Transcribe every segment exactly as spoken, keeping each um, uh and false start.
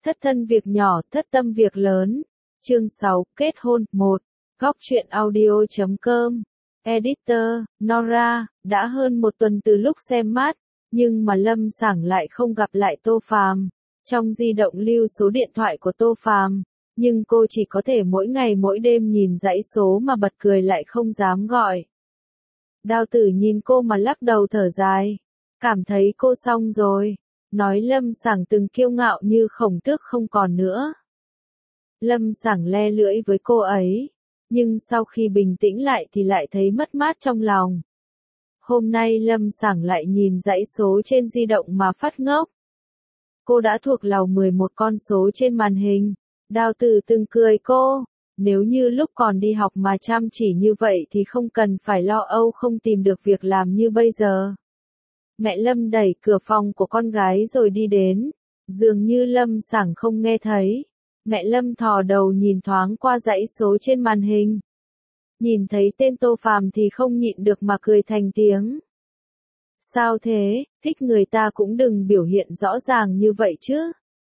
Thất thân việc nhỏ, thất tâm việc lớn. Chương sáu, kết hôn. một. Góc truyện audio chấm com. Editor, Nora, đã hơn một tuần từ lúc xem match, nhưng mà Lâm Sảng lại không gặp lại Tô Phàm. Trong di động lưu số điện thoại của Tô Phàm, nhưng cô chỉ có thể mỗi ngày mỗi đêm nhìn dãy số mà bật cười lại không dám gọi. Đao Tử nhìn cô mà lắc đầu thở dài, cảm thấy cô xong rồi, nói Lâm Sảng từng kiêu ngạo như Khổng Tước không còn nữa. Lâm Sảng le lưỡi với cô ấy, nhưng sau khi bình tĩnh lại thì lại thấy mất mát trong lòng. Hôm nay Lâm Sảng lại nhìn dãy số trên di động mà phát ngốc. Cô đã thuộc lòng mười một con số trên màn hình. Đao Tử từng cười cô, nếu như lúc còn đi học mà chăm chỉ như vậy thì không cần phải lo âu không tìm được việc làm như bây giờ. Mẹ Lâm đẩy cửa phòng của con gái rồi đi đến, dường như Lâm Sảng không nghe thấy. Mẹ Lâm thò đầu nhìn thoáng qua dãy số trên màn hình. Nhìn thấy tên Tô Phàm thì không nhịn được mà cười thành tiếng. Sao thế, thích người ta cũng đừng biểu hiện rõ ràng như vậy chứ.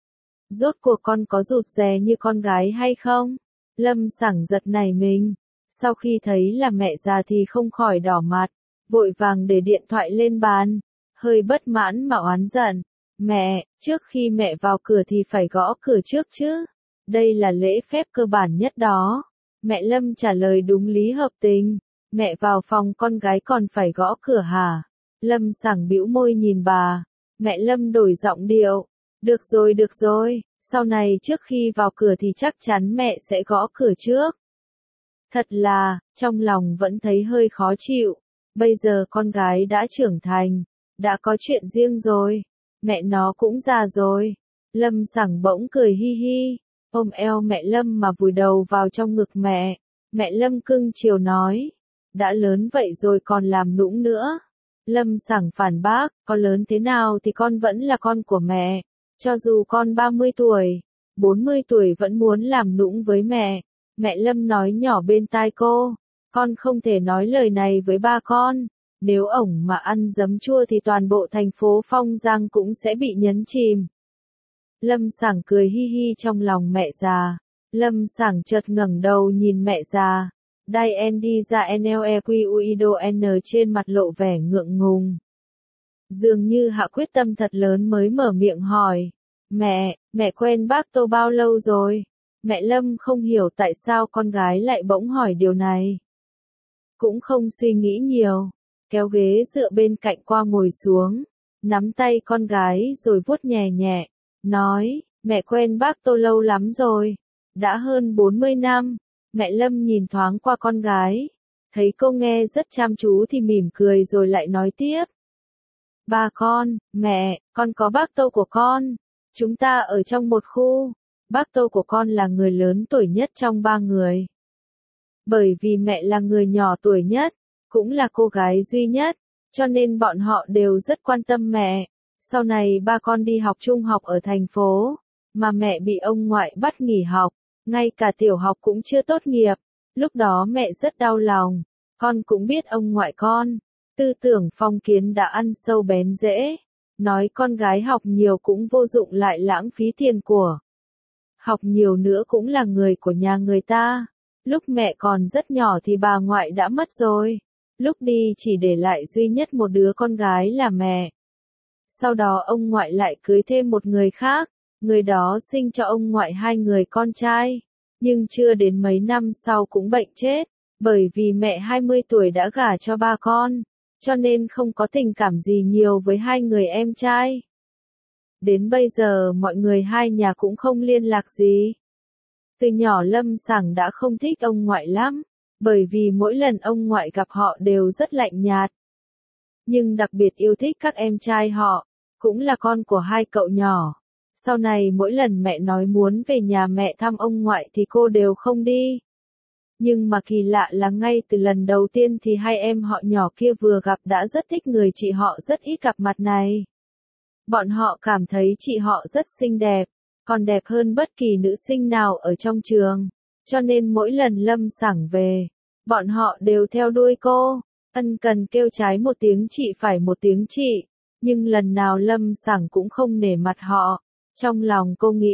Rốt cuộc con có rụt rè như con gái hay không? Lâm Sảng giật nảy mình. Sau khi thấy là mẹ già thì không khỏi đỏ mặt, vội vàng để điện thoại lên bàn, hơi bất mãn mà oán giận. Mẹ, trước khi mẹ vào cửa thì phải gõ cửa trước chứ. Đây là lễ phép cơ bản nhất đó. Mẹ Lâm trả lời đúng lý hợp tình. Mẹ vào phòng con gái còn phải gõ cửa hả? Lâm Sảng bĩu môi nhìn bà. Mẹ Lâm đổi giọng điệu. Được rồi được rồi, sau này trước khi vào cửa thì chắc chắn mẹ sẽ gõ cửa trước. Thật là, trong lòng vẫn thấy hơi khó chịu. Bây giờ con gái đã trưởng thành, đã có chuyện riêng rồi. Mẹ nó cũng già rồi. Lâm Sảng bỗng cười hi hi, ôm eo mẹ Lâm mà vùi đầu vào trong ngực mẹ. Mẹ Lâm cưng chiều nói, đã lớn vậy rồi còn làm nũng nữa. Lâm Sảng phản bác, con lớn thế nào thì con vẫn là con của mẹ. Cho dù con ba mươi tuổi, bốn mươi tuổi vẫn muốn làm nũng với mẹ. Mẹ Lâm nói nhỏ bên tai cô, con không thể nói lời này với ba con. Nếu ổng mà ăn giấm chua thì toàn bộ thành phố Phong Giang cũng sẽ bị nhấn chìm. Lâm Sảng cười hi hi trong lòng mẹ già. Lâm Sảng chợt ngẩng đầu nhìn mẹ già. Đai N đi ra N L E Q U I D O N trên mặt lộ vẻ ngượng ngùng. Dường như hạ quyết tâm thật lớn mới mở miệng hỏi. Mẹ, mẹ quen bác Tô bao lâu rồi? Mẹ Lâm không hiểu tại sao con gái lại bỗng hỏi điều này. Cũng không suy nghĩ nhiều, kéo ghế dựa bên cạnh qua ngồi xuống, nắm tay con gái rồi vuốt nhẹ nhẹ, nói, mẹ quen bác Tô lâu lắm rồi, đã hơn bốn mươi năm. Mẹ Lâm nhìn thoáng qua con gái, thấy cô nghe rất chăm chú thì mỉm cười rồi lại nói tiếp. Ba con, mẹ, con có bác Tô của con. Chúng ta ở trong một khu. Bác Tô của con là người lớn tuổi nhất trong ba người. Bởi vì mẹ là người nhỏ tuổi nhất, cũng là cô gái duy nhất, cho nên bọn họ đều rất quan tâm mẹ. Sau này ba con đi học trung học ở thành phố, mà mẹ bị ông ngoại bắt nghỉ học, ngay cả tiểu học cũng chưa tốt nghiệp. Lúc đó mẹ rất đau lòng, con cũng biết ông ngoại con, tư tưởng phong kiến đã ăn sâu bén rễ. Nói con gái học nhiều cũng vô dụng lại lãng phí tiền của. Học nhiều nữa cũng là người của nhà người ta. Lúc mẹ còn rất nhỏ thì bà ngoại đã mất rồi. Lúc đi chỉ để lại duy nhất một đứa con gái là mẹ. Sau đó ông ngoại lại cưới thêm một người khác. Người đó sinh cho ông ngoại hai người con trai. Nhưng chưa đến mấy năm sau cũng bệnh chết. Bởi vì mẹ hai mươi tuổi đã gả cho ba con. Cho nên không có tình cảm gì nhiều với hai người em trai. Đến bây giờ mọi người hai nhà cũng không liên lạc gì. Từ nhỏ Lâm Sảng đã không thích ông ngoại lắm, bởi vì mỗi lần ông ngoại gặp họ đều rất lạnh nhạt. Nhưng đặc biệt yêu thích các em trai họ, cũng là con của hai cậu nhỏ. Sau này mỗi lần mẹ nói muốn về nhà mẹ thăm ông ngoại thì cô đều không đi. Nhưng mà kỳ lạ là ngay từ lần đầu tiên thì hai em họ nhỏ kia vừa gặp đã rất thích người chị họ rất ít gặp mặt này. Bọn họ cảm thấy chị họ rất xinh đẹp, còn đẹp hơn bất kỳ nữ sinh nào ở trong trường. Cho nên mỗi lần Lâm Sảng về, bọn họ đều theo đuôi cô, ân cần kêu trái một tiếng chị phải một tiếng chị. Nhưng lần nào Lâm Sảng cũng không nể mặt họ. Trong lòng cô nghĩ,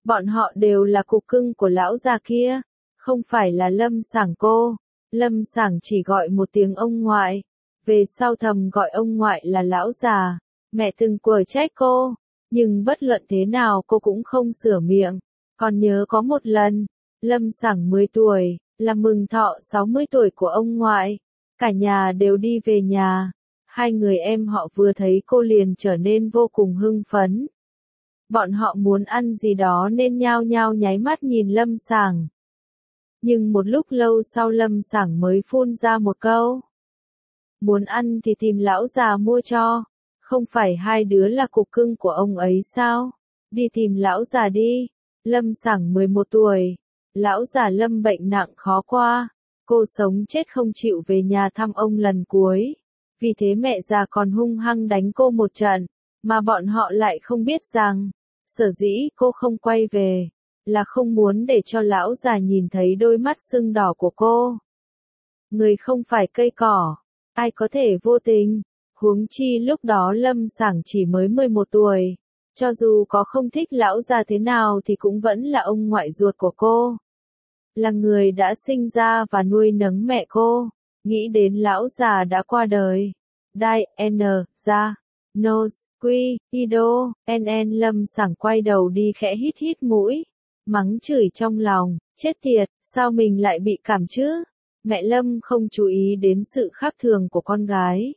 Bọn họ đều là cục cưng của lão già kia, không phải là Lâm Sảng cô. Lâm Sảng chỉ gọi một tiếng ông ngoại, về sau thầm gọi ông ngoại là lão già. Mẹ từng quở trách cô, nhưng bất luận thế nào cô cũng không sửa miệng. Còn nhớ có một lần, Lâm Sảng mười tuổi, là mừng thọ sáu mươi tuổi của ông ngoại. Cả nhà đều đi về nhà. Hai người em họ vừa thấy cô liền trở nên vô cùng hưng phấn. Bọn họ muốn ăn gì đó nên nhao nhao nháy mắt nhìn Lâm Sảng. Nhưng một lúc lâu sau Lâm Sảng mới phun ra một câu. Muốn ăn thì tìm lão già mua cho. Không phải hai đứa là cục cưng của ông ấy sao? Đi tìm lão già đi. Lâm Sảng mười một tuổi. Lão già Lâm bệnh nặng khó qua. Cô sống chết không chịu về nhà thăm ông lần cuối. Vì thế mẹ già còn hung hăng đánh cô một trận. Mà bọn họ lại không biết rằng, sở dĩ cô không quay về, là không muốn để cho lão già nhìn thấy đôi mắt sưng đỏ của cô. Người không phải cây cỏ, ai có thể vô tình, huống chi lúc đó Lâm Sảng chỉ mới mười một tuổi. Cho dù có không thích lão già thế nào thì cũng vẫn là ông ngoại ruột của cô. Là người đã sinh ra và nuôi nấng mẹ cô. Nghĩ đến lão già đã qua đời. Đai, N, ra, nose, quy, ido, nn Lâm Sảng quay đầu đi khẽ hít hít mũi. Mắng chửi trong lòng, chết tiệt, sao mình lại bị cảm chứ? Mẹ Lâm không chú ý đến sự khác thường của con gái.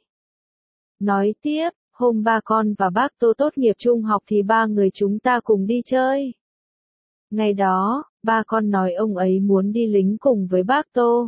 Nói tiếp, hôm ba con và bác Tô tốt nghiệp trung học thì ba người chúng ta cùng đi chơi. Ngày đó, ba con nói ông ấy muốn đi lính cùng với bác Tô.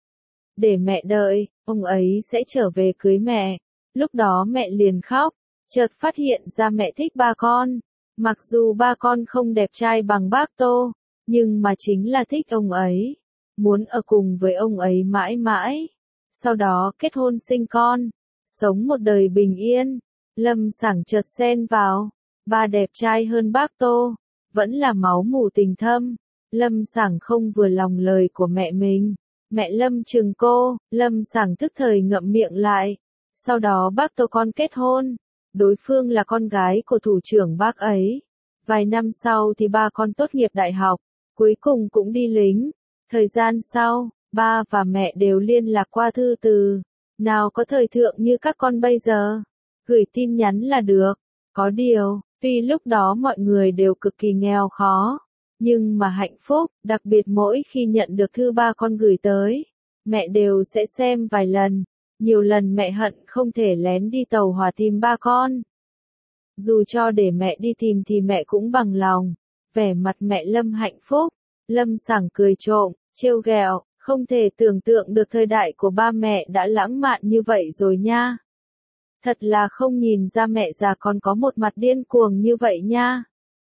Để mẹ đợi, ông ấy sẽ trở về cưới mẹ. Lúc đó mẹ liền khóc, chợt phát hiện ra mẹ thích ba con. Mặc dù ba con không đẹp trai bằng bác Tô, nhưng mà chính là thích ông ấy. Muốn ở cùng với ông ấy mãi mãi. Sau đó kết hôn sinh con, sống một đời bình yên. Lâm Sảng chợt xen vào, ba đẹp trai hơn bác Tô, vẫn là máu mủ tình thâm. Lâm Sảng không vừa lòng lời của mẹ mình. Mẹ Lâm trừng cô, Lâm Sảng tức thời ngậm miệng lại. Sau đó bác Tô con kết hôn, đối phương là con gái của thủ trưởng bác ấy. Vài năm sau thì ba con tốt nghiệp đại học, cuối cùng cũng đi lính. Thời gian sau, ba và mẹ đều liên lạc qua thư từ. Nào có thời thượng như các con bây giờ, gửi tin nhắn là được. Có điều, vì lúc đó mọi người đều cực kỳ nghèo khó, nhưng mà hạnh phúc, đặc biệt mỗi khi nhận được thư ba con gửi tới, mẹ đều sẽ xem vài lần. Nhiều lần mẹ hận không thể lén đi tàu hỏa tìm ba con. Dù cho để mẹ đi tìm thì mẹ cũng bằng lòng. Vẻ mặt mẹ Lâm hạnh phúc. Lâm Sảng cười trộm, trêu ghẹo, không thể tưởng tượng được thời đại của ba mẹ đã lãng mạn như vậy rồi nha. Thật là không nhìn ra mẹ già còn có một mặt điên cuồng như vậy nha.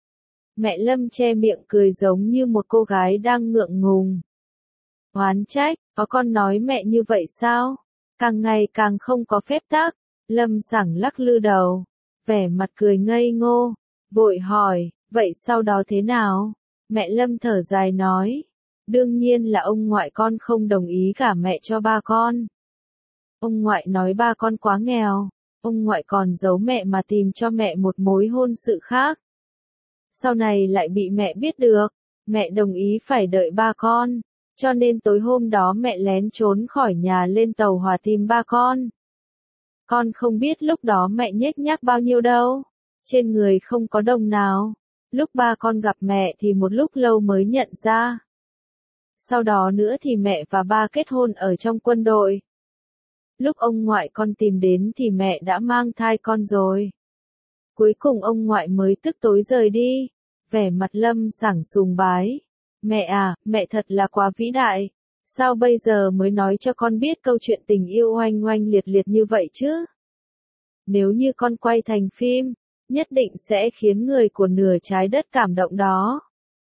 Mẹ Lâm che miệng cười giống như một cô gái đang ngượng ngùng. Oán trách, có con nói mẹ như vậy sao? Càng ngày càng không có phép tắc. Lâm Sảng lắc lư đầu, vẻ mặt cười ngây ngô, vội hỏi, vậy sau đó thế nào? Mẹ Lâm thở dài nói, đương nhiên là ông ngoại con không đồng ý gả mẹ cho ba con. Ông ngoại nói ba con quá nghèo, ông ngoại còn giấu mẹ mà tìm cho mẹ một mối hôn sự khác. Sau này lại bị mẹ biết được, mẹ đồng ý phải đợi ba con. Cho nên tối hôm đó mẹ lén trốn khỏi nhà lên tàu hỏa tìm ba con. Con không biết lúc đó mẹ nhếch nhác bao nhiêu đâu. Trên người không có đồng nào. Lúc ba con gặp mẹ thì một lúc lâu mới nhận ra. Sau đó nữa thì mẹ và ba kết hôn ở trong quân đội. Lúc ông ngoại con tìm đến thì mẹ đã mang thai con rồi. Cuối cùng ông ngoại mới tức tối rời đi. Vẻ mặt Lâm Sảng sùng bái. Mẹ à, mẹ thật là quá vĩ đại. Sao bây giờ mới nói cho con biết câu chuyện tình yêu oanh oanh liệt liệt như vậy chứ? Nếu như con quay thành phim, nhất định sẽ khiến người của nửa trái đất cảm động đó.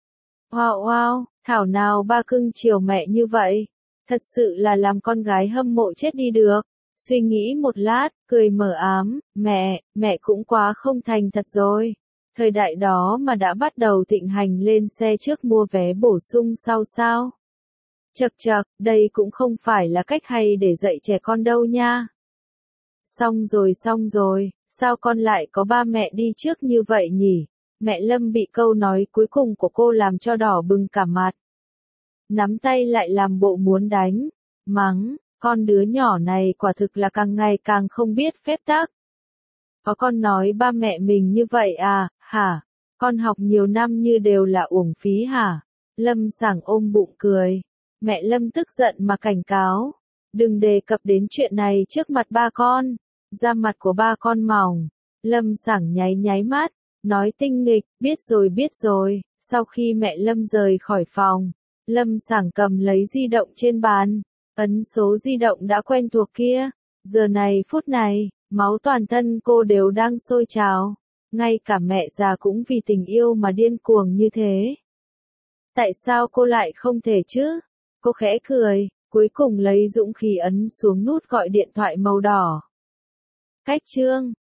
Wow wow, thảo nào ba cưng chiều mẹ như vậy. Thật sự là làm con gái hâm mộ chết đi được. Suy nghĩ một lát, cười mờ ám, mẹ, mẹ cũng quá không thành thật rồi. Thời đại đó mà đã bắt đầu thịnh hành lên xe trước mua vé bổ sung sau sao? Chậc chậc, đây cũng không phải là cách hay để dạy trẻ con đâu nha. Xong rồi xong rồi, sao con lại có ba mẹ đi trước như vậy nhỉ? Mẹ Lâm bị câu nói cuối cùng của cô làm cho đỏ bừng cả mặt. Nắm tay lại làm bộ muốn đánh, mắng, con đứa nhỏ này quả thực là càng ngày càng không biết phép tắc. Có con nói ba mẹ mình như vậy à, hả? Con học nhiều năm như đều là uổng phí hả? Lâm Sảng ôm bụng cười. Mẹ Lâm tức giận mà cảnh cáo. Đừng đề cập đến chuyện này trước mặt ba con. Da mặt của ba con mỏng. Lâm Sảng nháy nháy mắt, nói tinh nghịch, biết rồi biết rồi. Sau khi mẹ Lâm rời khỏi phòng, Lâm Sảng cầm lấy di động trên bàn, ấn số di động đã quen thuộc kia. Giờ này phút này, máu toàn thân cô đều đang sôi trào. Ngay cả mẹ già cũng vì tình yêu mà điên cuồng như thế. Tại sao cô lại không thể chứ? Cô khẽ cười, cuối cùng lấy dũng khí ấn xuống nút gọi điện thoại màu đỏ. Cách chương